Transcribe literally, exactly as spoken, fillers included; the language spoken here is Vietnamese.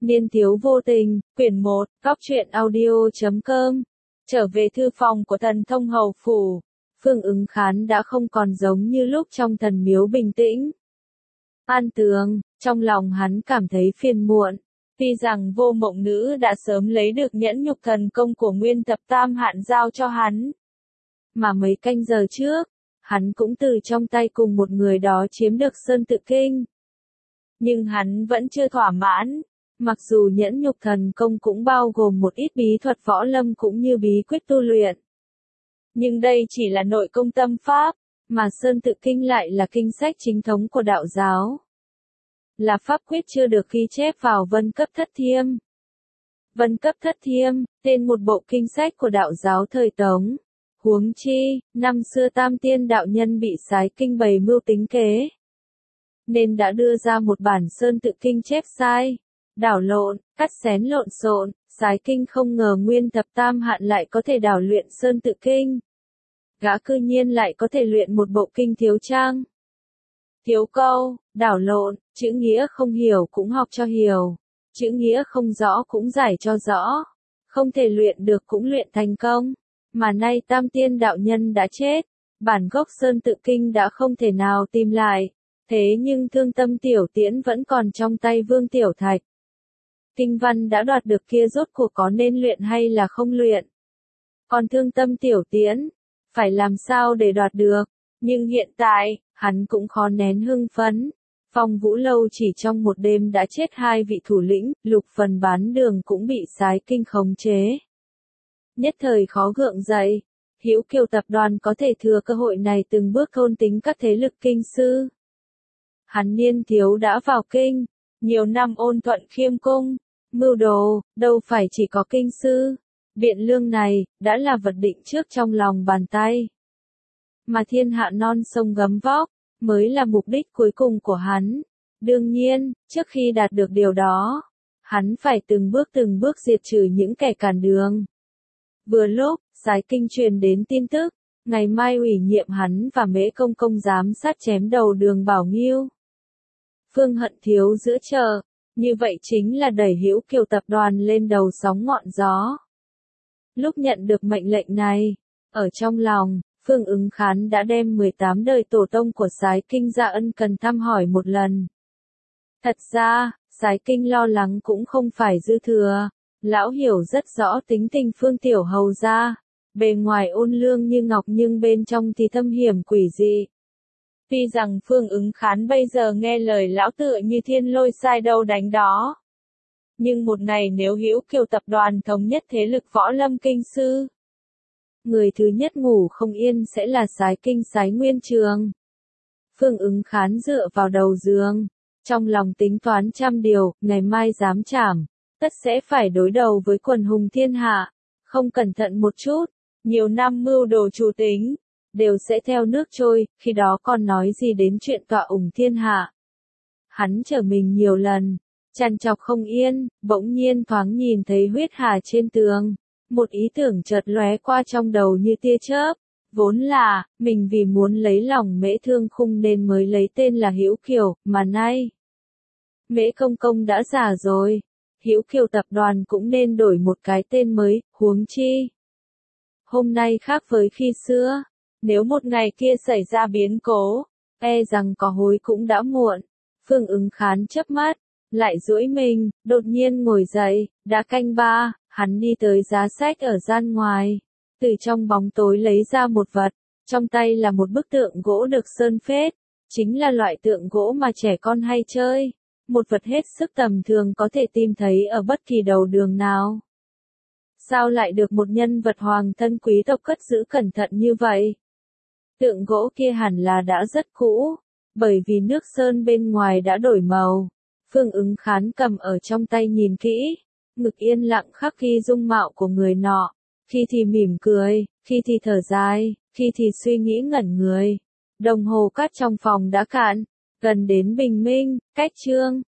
Niên thiếu vô tình, quyển một, góc truyện audio chấm com. Trở về thư phòng của thần thông hầu phủ, Phương Ứng Khán đã không còn giống như lúc trong thần miếu bình tĩnh. An tường, trong lòng hắn cảm thấy phiền muộn. Tuy rằng Vô Mộng Nữ đã sớm lấy được nhẫn nhục thần công của Nguyên Thập Tam Hạn giao cho hắn. Mà mấy canh giờ trước, hắn cũng từ trong tay cùng một người đó chiếm được Sơn Tự Kinh. Nhưng hắn vẫn chưa thỏa mãn. Mặc dù nhẫn nhục thần công cũng bao gồm một ít bí thuật võ lâm cũng như bí quyết tu luyện. Nhưng đây chỉ là nội công tâm pháp, mà Sơn Tự Kinh lại là kinh sách chính thống của đạo giáo. Là pháp quyết chưa được ghi chép vào Vân Cấp Thất Thiêm. Vân Cấp Thất Thiêm, tên một bộ kinh sách của đạo giáo thời Tống. Huống chi, năm xưa Tam Tiên đạo nhân bị Sái Kinh bày mưu tính kế, nên đã đưa ra một bản Sơn Tự Kinh chép sai. Đảo lộn, cắt xén lộn xộn, Sái Kinh không ngờ Nguyên Thập Tam Hạn lại có thể đảo luyện Sơn Tự Kinh. Gã cư nhiên lại có thể luyện một bộ kinh thiếu trang. Thiếu câu, đảo lộn, chữ nghĩa không hiểu cũng học cho hiểu, chữ nghĩa không rõ cũng giải cho rõ, không thể luyện được cũng luyện thành công. Mà nay Tam Tiên đạo nhân đã chết, bản gốc Sơn Tự Kinh đã không thể nào tìm lại, thế nhưng Thương Tâm Tiểu Tiễn vẫn còn trong tay Vương Tiểu Thạch. Kinh văn đã đoạt được kia rốt cuộc có nên luyện hay là không luyện? Còn Thương Tâm Tiểu Tiễn, phải làm sao để đoạt được? Nhưng hiện tại, hắn cũng khó nén hưng phấn. Phong Vũ Lâu chỉ trong một đêm đã chết hai vị thủ lĩnh, Lục Phần Bán Đường cũng bị Sái Kinh khống chế. Nhất thời khó gượng dậy, Hữu Kiều tập đoàn có thể thừa cơ hội này từng bước thôn tính các thế lực kinh sư. Hắn niên thiếu đã vào kinh, nhiều năm ôn thuận khiêm cung, mưu đồ, đâu phải chỉ có kinh sư. Biện Lương này, đã là vật định trước trong lòng bàn tay. Mà thiên hạ non sông gấm vóc, mới là mục đích cuối cùng của hắn. Đương nhiên, trước khi đạt được điều đó, hắn phải từng bước từng bước diệt trừ những kẻ cản đường. Vừa lúc, Sái Kinh truyền đến tin tức, ngày mai ủy nhiệm hắn và Mễ Công Công giám sát chém đầu Đường Bảo Nghiêu. Phương Hận thiếu giữa chờ, như vậy chính là đẩy Hữu Kiều tập đoàn lên đầu sóng ngọn gió. Lúc nhận được mệnh lệnh này, ở trong lòng, Phương Ứng Khán đã đem mười tám đời tổ tông của Sái Kinh ra ân cần thăm hỏi một lần. Thật ra, Sái Kinh lo lắng cũng không phải dư thừa, lão hiểu rất rõ tính tình Phương Tiểu Hầu gia, bề ngoài ôn lương như ngọc nhưng bên trong thì thâm hiểm quỷ dị. Tuy rằng Phương Ứng Khán bây giờ nghe lời lão tựa như thiên lôi sai đâu đánh đó. Nhưng một ngày nếu Hữu Kiều tập đoàn thống nhất thế lực võ lâm kinh sư, người thứ nhất ngủ không yên sẽ là Sái Kinh Sái Nguyên Trường. Phương Ứng Khán dựa vào đầu giường, trong lòng tính toán trăm điều, ngày mai dám chảm, tất sẽ phải đối đầu với quần hùng thiên hạ, không cẩn thận một chút, nhiều năm mưu đồ chủ tính, đều sẽ theo nước trôi, khi đó còn nói gì đến chuyện tọa ủng thiên hạ. Hắn trở mình nhiều lần, trằn trọc không yên, bỗng nhiên thoáng nhìn thấy huyết hà trên tường. Một ý tưởng chợt lóe qua trong đầu như tia chớp, vốn là, mình vì muốn lấy lòng Mễ Thương Khung nên mới lấy tên là Hữu Kiều, mà nay Mễ Công Công đã già rồi, Hữu Kiều tập đoàn cũng nên đổi một cái tên mới, huống chi. Hôm nay khác với khi xưa, nếu một ngày kia xảy ra biến cố, e rằng có hối cũng đã muộn. Phương Ứng Khán chớp mắt, lại duỗi mình, đột nhiên ngồi dậy, đã canh ba. Hắn đi tới giá sách ở gian ngoài, từ trong bóng tối lấy ra một vật, trong tay là một bức tượng gỗ được sơn phết, chính là loại tượng gỗ mà trẻ con hay chơi, một vật hết sức tầm thường có thể tìm thấy ở bất kỳ đầu đường nào. Sao lại được một nhân vật hoàng thân quý tộc cất giữ cẩn thận như vậy? Tượng gỗ kia hẳn là đã rất cũ, bởi vì nước sơn bên ngoài đã đổi màu. Phương Ứng Khán cầm ở trong tay nhìn kỹ. Ngực yên lặng khắc ghi dung mạo của người nọ, khi thì mỉm cười, khi thì thở dài, khi thì suy nghĩ ngẩn người. Đồng hồ cát trong phòng đã cạn, gần đến bình minh, cách trương,